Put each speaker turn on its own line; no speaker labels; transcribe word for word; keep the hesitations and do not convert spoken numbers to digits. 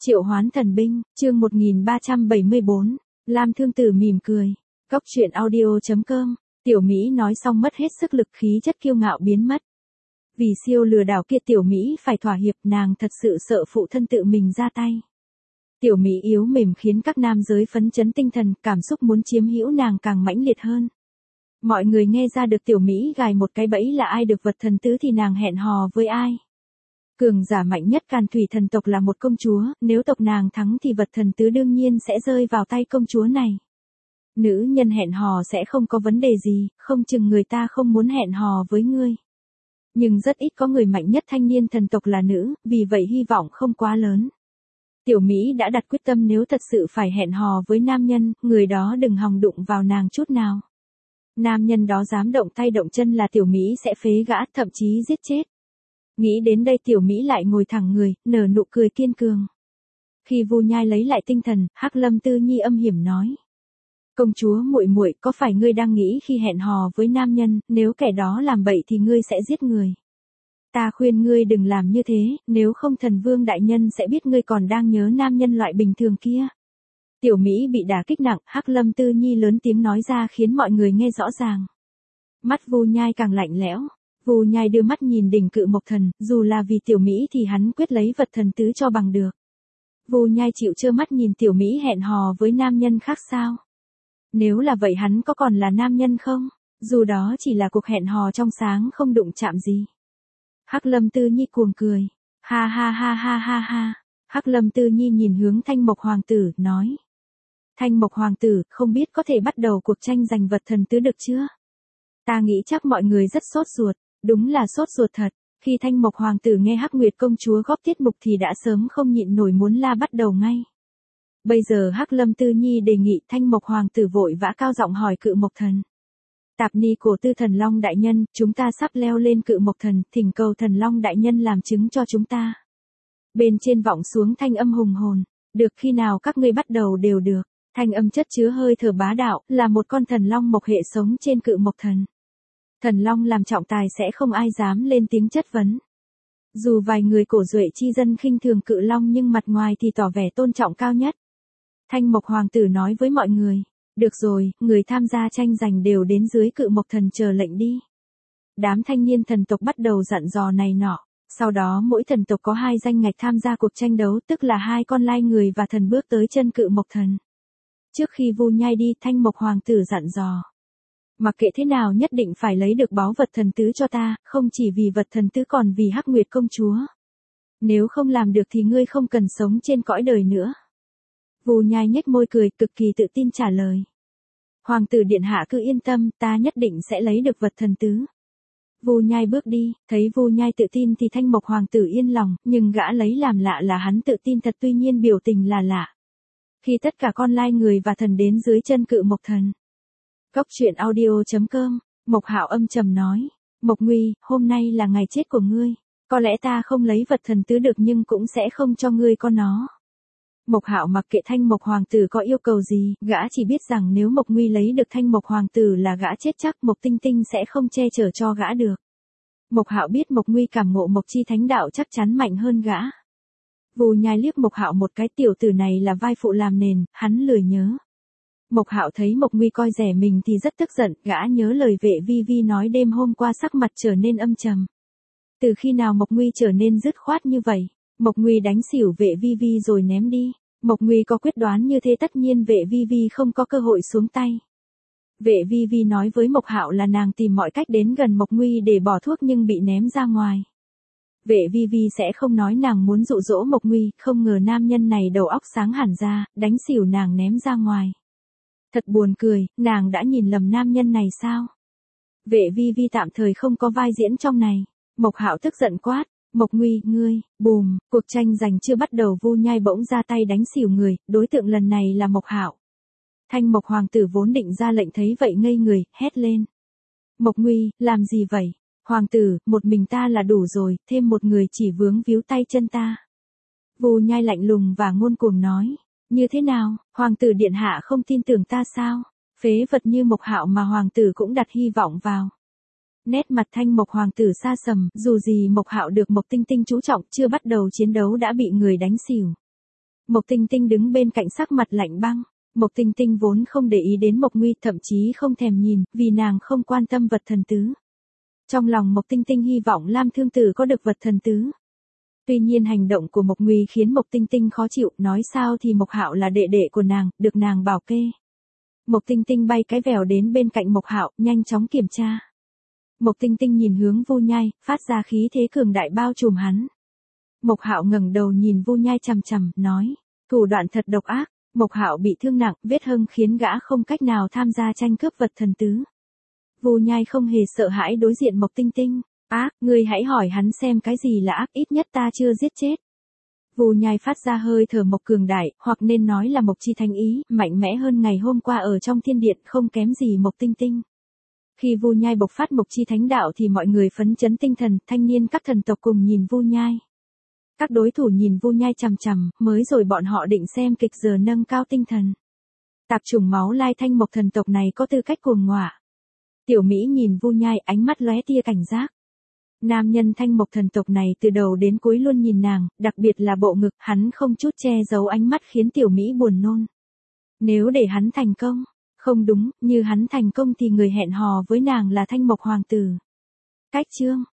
Triệu hoán thần binh, chương một nghìn ba trăm bảy mươi bốn, Lam Thương Tử mỉm cười. Góc truyện audio chấm com, Tiểu Mỹ nói xong mất hết sức lực, khí chất kiêu ngạo biến mất. Vì siêu lừa đảo kia Tiểu Mỹ phải thỏa hiệp, nàng thật sự sợ phụ thân tự mình ra tay. Tiểu Mỹ yếu mềm khiến các nam giới phấn chấn tinh thần, cảm xúc muốn chiếm hữu nàng càng mãnh liệt hơn. Mọi người nghe ra được Tiểu Mỹ gài một cái bẫy là ai được vật thần tứ thì nàng hẹn hò với ai. Cường giả mạnh nhất Càn Thủy thần tộc là một công chúa, nếu tộc nàng thắng thì vật thần tứ đương nhiên sẽ rơi vào tay công chúa này. Nữ nhân hẹn hò sẽ không có vấn đề gì, không chừng người ta không muốn hẹn hò với ngươi. Nhưng rất ít có người mạnh nhất thanh niên thần tộc là nữ, vì vậy hy vọng không quá lớn. Tiểu Mỹ đã đặt quyết tâm nếu thật sự phải hẹn hò với nam nhân, người đó đừng hòng đụng vào nàng chút nào. Nam nhân đó dám động tay động chân là Tiểu Mỹ sẽ phế gã, thậm chí giết chết. Nghĩ đến đây Tiểu Mỹ lại ngồi thẳng người, nở nụ cười kiên cường. Khi Vu Nhai lấy lại tinh thần, Hắc Lâm Tư Nhi âm hiểm nói: "Công chúa muội muội, có phải ngươi đang nghĩ khi hẹn hò với nam nhân, nếu kẻ đó làm bậy thì ngươi sẽ giết người? Ta khuyên ngươi đừng làm như thế, nếu không Thần Vương đại nhân sẽ biết ngươi còn đang nhớ nam nhân loại bình thường kia." Tiểu Mỹ bị đả kích nặng, Hắc Lâm Tư Nhi lớn tiếng nói ra khiến mọi người nghe rõ ràng. Mắt Vu Nhai càng lạnh lẽo. Vu Nhai đưa mắt nhìn đỉnh Cự Mộc Thần, dù là vì Tiểu Mỹ thì hắn quyết lấy vật thần tứ cho bằng được. Vu Nhai chịu trơ mắt nhìn Tiểu Mỹ hẹn hò với nam nhân khác sao? Nếu là vậy hắn có còn là nam nhân không? Dù đó chỉ là cuộc hẹn hò trong sáng không đụng chạm gì. Hắc Lâm Tư Nhi cuồng cười. Ha ha ha ha ha ha. Hắc Lâm Tư Nhi nhìn hướng Thanh Mộc Hoàng tử, nói: "Thanh Mộc Hoàng tử, không biết có thể bắt đầu cuộc tranh giành vật thần tứ được chưa? Ta nghĩ chắc mọi người rất sốt ruột." Đúng là sốt ruột thật, khi Thanh Mộc Hoàng tử nghe Hắc Nguyệt công chúa góp tiết mục thì đã sớm không nhịn nổi muốn la bắt đầu ngay. Bây giờ Hắc Lâm Tư Nhi đề nghị, Thanh Mộc Hoàng tử vội vã cao giọng hỏi Cự Mộc Thần: "Tạp ni cổ tư Thần Long đại nhân, chúng ta sắp leo lên Cự Mộc Thần, thỉnh cầu Thần Long đại nhân làm chứng cho chúng ta." Bên trên vọng xuống thanh âm hùng hồn: "Được, khi nào các ngươi bắt đầu đều được." Thanh âm chất chứa hơi thở bá đạo, là một con thần long mộc hệ sống trên Cự Mộc Thần. Thần long làm trọng tài sẽ không ai dám lên tiếng chất vấn. Dù vài người cổ duệ chi dân khinh thường cự long nhưng mặt ngoài thì tỏ vẻ tôn trọng cao nhất. Thanh Mộc Hoàng tử nói với mọi người: "Được rồi, người tham gia tranh giành đều đến dưới Cự Mộc Thần chờ lệnh đi." Đám thanh niên thần tộc bắt đầu dặn dò này nọ. Sau đó mỗi thần tộc có hai danh ngạch tham gia cuộc tranh đấu, tức là hai con lai người và thần bước tới chân Cự Mộc Thần. Trước khi Vu Nhai đi, Thanh Mộc Hoàng tử dặn dò: "Mặc kệ thế nào nhất định phải lấy được báu vật thần tứ cho ta, không chỉ vì vật thần tứ còn vì Hắc Nguyệt công chúa. Nếu không làm được thì ngươi không cần sống trên cõi đời nữa." Vu Nhai nhếch môi cười, cực kỳ tự tin trả lời: "Hoàng tử điện hạ cứ yên tâm, ta nhất định sẽ lấy được vật thần tứ." Vu Nhai bước đi, thấy Vu Nhai tự tin thì Thanh Mộc Hoàng tử yên lòng, nhưng gã lấy làm lạ là hắn tự tin thật, tuy nhiên biểu tình là lạ. Khi tất cả con lai người và thần đến dưới chân Cự Mộc Thần. Góc truyện audio chấm com, Mộc Hạo âm trầm nói: "Mộc Nguy, hôm nay là ngày chết của ngươi. Có lẽ ta không lấy vật thần tứ được nhưng cũng sẽ không cho ngươi có nó." Mộc Hạo mặc kệ Thanh Mộc Hoàng tử có yêu cầu gì, gã chỉ biết rằng nếu Mộc Nguy lấy được Thanh Mộc Hoàng tử là gã chết chắc, Mộc Tinh Tinh sẽ không che chở cho gã được. Mộc Hạo biết Mộc Nguy cảm ngộ Mộc Chi Thánh đạo chắc chắn mạnh hơn gã. Vu Nhai liếc Mộc Hạo một cái, tiểu tử này là vai phụ làm nền, hắn lười nhớ. Mộc Hạo thấy Mộc Nguy coi rẻ mình thì rất tức giận, gã nhớ lời Vệ Vi Vi nói đêm hôm qua sắc mặt trở nên âm trầm. Từ khi nào Mộc Nguy trở nên dứt khoát như vậy? Mộc Nguy đánh xỉu Vệ Vi Vi rồi ném đi. Mộc Nguy có quyết đoán như thế tất nhiên Vệ Vi Vi không có cơ hội xuống tay. Vệ Vi Vi nói với Mộc Hạo là nàng tìm mọi cách đến gần Mộc Nguy để bỏ thuốc nhưng bị ném ra ngoài. Vệ Vi Vi sẽ không nói nàng muốn dụ dỗ Mộc Nguy, không ngờ nam nhân này đầu óc sáng hẳn ra, đánh xỉu nàng ném ra ngoài. Thật buồn cười, nàng đã nhìn lầm nam nhân này sao? Vệ Vi Vi tạm thời không có vai diễn trong này. Mộc Hạo tức giận quát: "Mộc Nguy, ngươi!" Bùm, cuộc tranh giành chưa bắt đầu Vu Nhai bỗng ra tay đánh xỉu người, đối tượng lần này là Mộc Hạo. Thanh Mộc Hoàng tử vốn định ra lệnh thấy vậy ngây người, hét lên: "Mộc Nguy, làm gì vậy? Hoàng tử, một mình ta là đủ rồi, thêm một người chỉ vướng víu tay chân ta." Vu Nhai lạnh lùng và ngông cuồng nói: "Như thế nào, Hoàng tử điện hạ không tin tưởng ta sao? Phế vật như Mộc Hạo mà Hoàng tử cũng đặt hy vọng vào." Nét mặt Thanh Mộc Hoàng tử xa sầm, dù gì Mộc Hạo được Mộc Tinh Tinh chú trọng, chưa bắt đầu chiến đấu đã bị người đánh xỉu. Mộc Tinh Tinh đứng bên cạnh sắc mặt lạnh băng. Mộc Tinh Tinh vốn không để ý đến Mộc Nguy, thậm chí không thèm nhìn, vì nàng không quan tâm vật thần tứ. Trong lòng Mộc Tinh Tinh hy vọng Lam Thương Tử có được vật thần tứ. Tuy nhiên hành động của Mộc Nguy khiến Mộc Tinh Tinh khó chịu, nói sao thì Mộc Hạo là đệ đệ của nàng, được nàng bảo kê. Mộc Tinh Tinh bay cái vèo đến bên cạnh Mộc Hạo, nhanh chóng kiểm tra. Mộc Tinh Tinh nhìn hướng Vu Nhai, phát ra khí thế cường đại bao trùm hắn. Mộc Hạo ngẩng đầu nhìn Vu Nhai chằm chằm, nói, thủ đoạn thật độc ác. Mộc Hạo bị thương nặng, vết hưng khiến gã không cách nào tham gia tranh cướp vật thần tứ. Vu Nhai không hề sợ hãi đối diện Mộc Tinh Tinh. Ác, ngươi hãy hỏi hắn xem cái gì là ác, ít nhất ta chưa giết chết. Vu Nhai phát ra hơi thở Mộc cường đại, hoặc nên nói là Mộc chi thánh ý, mạnh mẽ hơn ngày hôm qua ở trong thiên điện, không kém gì Mộc Tinh Tinh. Khi Vu Nhai bộc phát Mộc chi thánh đạo thì mọi người phấn chấn tinh thần, thanh niên các thần tộc cùng nhìn Vu Nhai. Các đối thủ nhìn Vu Nhai chằm chằm, mới rồi bọn họ định xem kịch giờ nâng cao tinh thần. Tạp chủng máu lai thanh mộc thần tộc này có tư cách cuồng ngọa. Tiểu Mỹ nhìn Vu Nhai, ánh mắt lóe tia cảnh giác. Nam nhân thanh mộc thần tộc này từ đầu đến cuối luôn nhìn nàng, đặc biệt là bộ ngực, hắn không chút che giấu ánh mắt khiến Tiểu Mỹ buồn nôn. Nếu để hắn thành công, không đúng, như hắn thành công thì người hẹn hò với nàng là thanh mộc hoàng tử. Cách chương